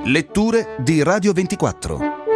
Letture di Radio 24.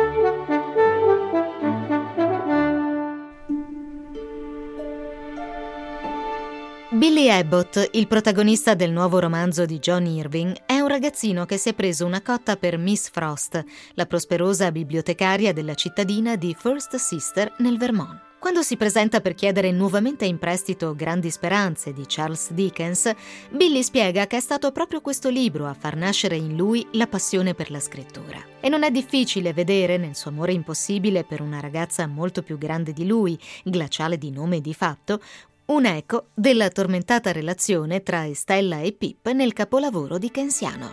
Billy Abbott, il protagonista del nuovo romanzo di John Irving, è un ragazzino che si è preso una cotta per Miss Frost, la prosperosa bibliotecaria della cittadina di First Sister nel Vermont. Quando si presenta per chiedere nuovamente in prestito Grandi Speranze di Charles Dickens, Billy spiega che è stato proprio questo libro a far nascere in lui la passione per la scrittura. E non è difficile vedere nel suo amore impossibile per una ragazza molto più grande di lui, glaciale di nome e di fatto, un eco della tormentata relazione tra Estella e Pip nel capolavoro dickensiano.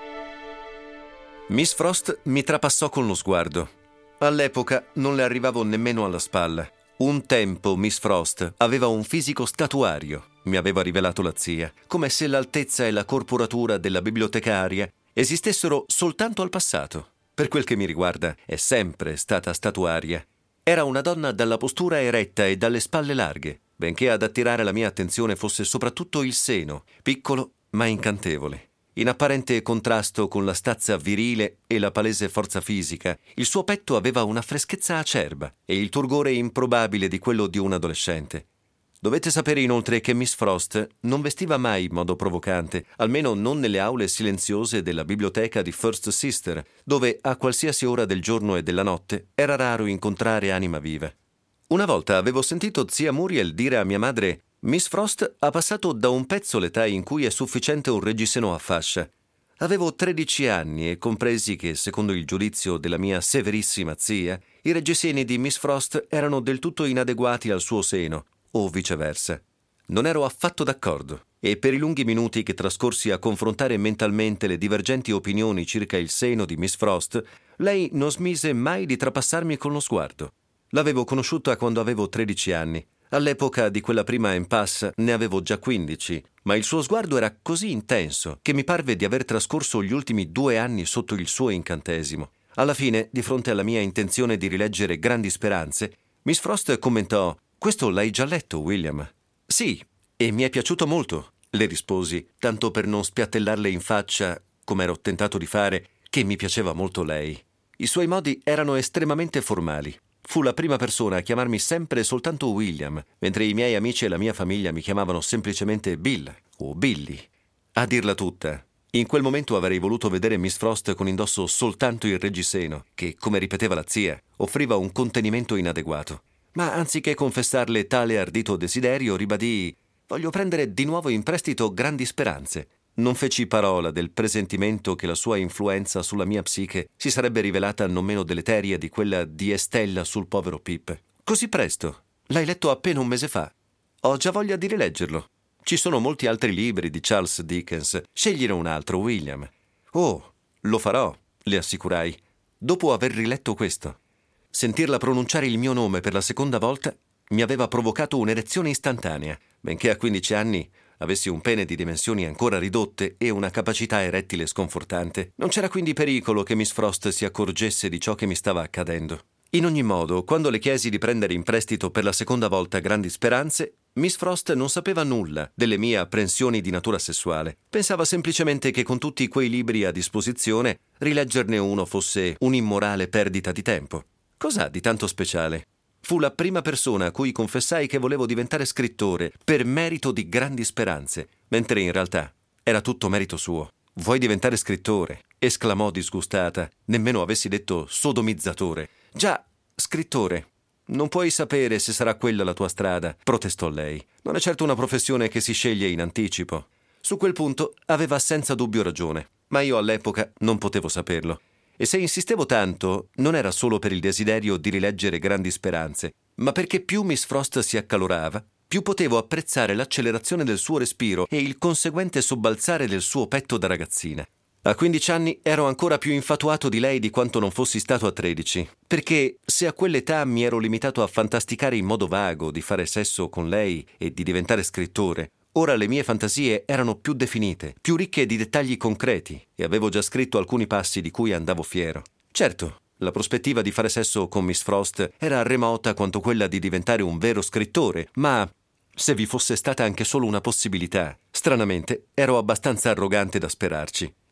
Miss Frost mi trapassò con lo sguardo. All'epoca non le arrivavo nemmeno alla spalla. Un tempo Miss Frost aveva un fisico statuario, mi aveva rivelato la zia, come se l'altezza e la corporatura della bibliotecaria esistessero soltanto al passato. Per quel che mi riguarda, è sempre stata statuaria. Era una donna dalla postura eretta e dalle spalle larghe, benché ad attirare la mia attenzione fosse soprattutto il seno, piccolo ma incantevole. In apparente contrasto con la stazza virile e la palese forza fisica, il suo petto aveva una freschezza acerba e il turgore improbabile di quello di un adolescente. Dovete sapere inoltre che Miss Frost non vestiva mai in modo provocante, almeno non nelle aule silenziose della biblioteca di First Sister, dove a qualsiasi ora del giorno e della notte era raro incontrare anima viva. Una volta avevo sentito zia Muriel dire a mia madre: Miss Frost ha passato da un pezzo l'età in cui è sufficiente un reggiseno a fascia. Avevo 13 anni e compresi che, secondo il giudizio della mia severissima zia, i reggiseni di Miss Frost erano del tutto inadeguati al suo seno, o viceversa. Non ero affatto d'accordo, e per i lunghi minuti che trascorsi a confrontare mentalmente le divergenti opinioni circa il seno di Miss Frost, lei non smise mai di trapassarmi con lo sguardo. L'avevo conosciuta quando avevo 13 anni. All'epoca di quella prima impasse ne avevo già 15, ma il suo sguardo era così intenso che mi parve di aver trascorso gli ultimi 2 anni sotto il suo incantesimo. Alla fine, di fronte alla mia intenzione di rileggere Grandi Speranze, Miss Frost commentò: «Questo l'hai già letto, William?» «Sì, e mi è piaciuto molto», le risposi, tanto per non spiattellarle in faccia, come ero tentato di fare, che mi piaceva molto lei. I suoi modi erano estremamente formali. Fu la prima persona a chiamarmi sempre soltanto William, mentre i miei amici e la mia famiglia mi chiamavano semplicemente Bill o Billy. A dirla tutta, in quel momento avrei voluto vedere Miss Frost con indosso soltanto il reggiseno, che, come ripeteva la zia, offriva un contenimento inadeguato. Ma anziché confessarle tale ardito desiderio, ribadii: «Voglio prendere di nuovo in prestito Grandi Speranze». Non feci parola del presentimento che la sua influenza sulla mia psiche si sarebbe rivelata non meno deleteria di quella di Estella sul povero Pip. «Così presto? L'hai letto appena un mese fa?» «Ho già voglia di rileggerlo. Ci sono molti altri libri di Charles Dickens. Scegliene un altro, William». «Oh, lo farò», le assicurai, dopo aver riletto questo. Sentirla pronunciare il mio nome per la seconda volta mi aveva provocato un'erezione istantanea, benché a 15 anni avessi un pene di dimensioni ancora ridotte e una capacità erettile sconfortante. Non c'era quindi pericolo che Miss Frost si accorgesse di ciò che mi stava accadendo. In ogni modo, quando le chiesi di prendere in prestito per la seconda volta Grandi Speranze, Miss Frost non sapeva nulla delle mie apprensioni di natura sessuale. Pensava semplicemente che con tutti quei libri a disposizione, rileggerne uno fosse un'immorale perdita di tempo. Cos'ha di tanto speciale? Fu la prima persona a cui confessai che volevo diventare scrittore per merito di Grandi Speranze, mentre in realtà era tutto merito suo. «Vuoi diventare scrittore?» esclamò disgustata. Nemmeno avessi detto sodomizzatore. «Già, scrittore. Non puoi sapere se sarà quella la tua strada», protestò lei. «Non è certo una professione che si sceglie in anticipo». Su quel punto aveva senza dubbio ragione, ma io all'epoca non potevo saperlo. E se insistevo tanto, non era solo per il desiderio di rileggere Grandi Speranze, ma perché più Miss Frost si accalorava, più potevo apprezzare l'accelerazione del suo respiro e il conseguente sobbalzare del suo petto da ragazzina. A 15 anni ero ancora più infatuato di lei di quanto non fossi stato a 13, perché se a quell'età mi ero limitato a fantasticare in modo vago di fare sesso con lei e di diventare scrittore, ora le mie fantasie erano più definite, più ricche di dettagli concreti, e avevo già scritto alcuni passi di cui andavo fiero. Certo, la prospettiva di fare sesso con Miss Frost era remota quanto quella di diventare un vero scrittore, ma se vi fosse stata anche solo una possibilità, stranamente ero abbastanza arrogante da sperarci.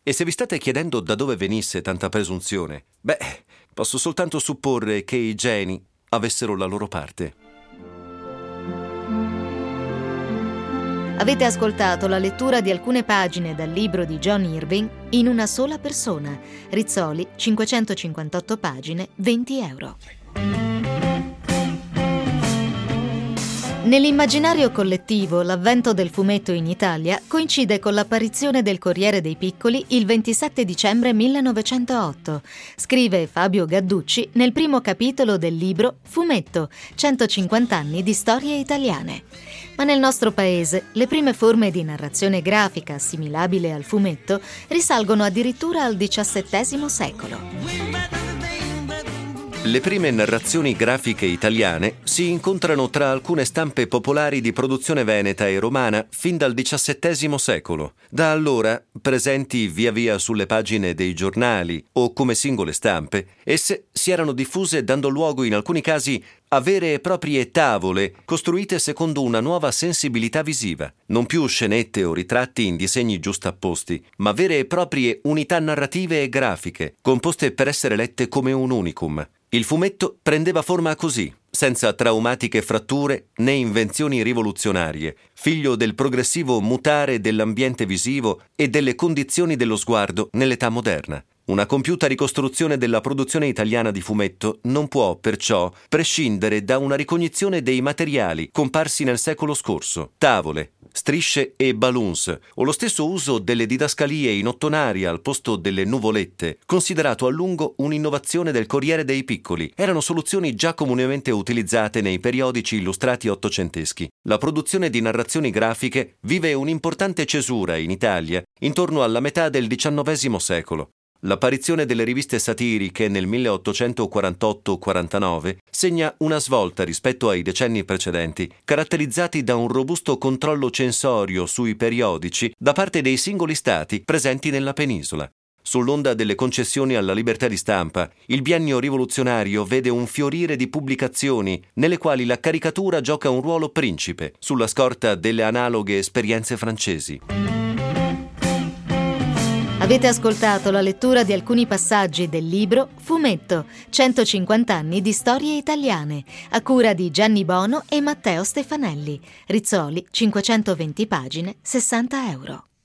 E se vi state chiedendo da dove venisse tanta presunzione, posso soltanto supporre che i geni avessero la loro parte. Avete ascoltato la lettura di alcune pagine dal libro di John Irving in una sola persona. Rizzoli, 558 pagine, 20 euro. Nell'immaginario collettivo, l'avvento del fumetto in Italia coincide con l'apparizione del Corriere dei Piccoli il 27 dicembre 1908, scrive Fabio Gadducci nel primo capitolo del libro Fumetto, 150 anni di storie italiane. Ma nel nostro paese le prime forme di narrazione grafica assimilabile al fumetto risalgono addirittura al XVII secolo. Le prime narrazioni grafiche italiane si incontrano tra alcune stampe popolari di produzione veneta e romana fin dal XVII secolo. Da allora, presenti via via sulle pagine dei giornali o come singole stampe, esse si erano diffuse dando luogo in alcuni casi a vere e proprie tavole costruite secondo una nuova sensibilità visiva. Non più scenette o ritratti in disegni giustapposti, ma vere e proprie unità narrative e grafiche, composte per essere lette come un unicum. Il fumetto prendeva forma così, senza traumatiche fratture né invenzioni rivoluzionarie, figlio del progressivo mutare dell'ambiente visivo e delle condizioni dello sguardo nell'età moderna. Una compiuta ricostruzione della produzione italiana di fumetto non può, perciò, prescindere da una ricognizione dei materiali comparsi nel secolo scorso: tavole, strisce e balloons, o lo stesso uso delle didascalie in ottonaria al posto delle nuvolette, considerato a lungo un'innovazione del Corriere dei Piccoli. Erano soluzioni già comunemente utilizzate nei periodici illustrati ottocenteschi. La produzione di narrazioni grafiche vive un'importante cesura in Italia intorno alla metà del XIX secolo. L'apparizione delle riviste satiriche nel 1848-49 segna una svolta rispetto ai decenni precedenti, caratterizzati da un robusto controllo censorio sui periodici da parte dei singoli stati presenti nella penisola. Sull'onda delle concessioni alla libertà di stampa, il biennio rivoluzionario vede un fiorire di pubblicazioni nelle quali la caricatura gioca un ruolo principe, sulla scorta delle analoghe esperienze francesi. Avete ascoltato la lettura di alcuni passaggi del libro Fumetto, 150 anni di storie italiane, a cura di Gianni Bono e Matteo Stefanelli. Rizzoli, 520 pagine, 60 euro.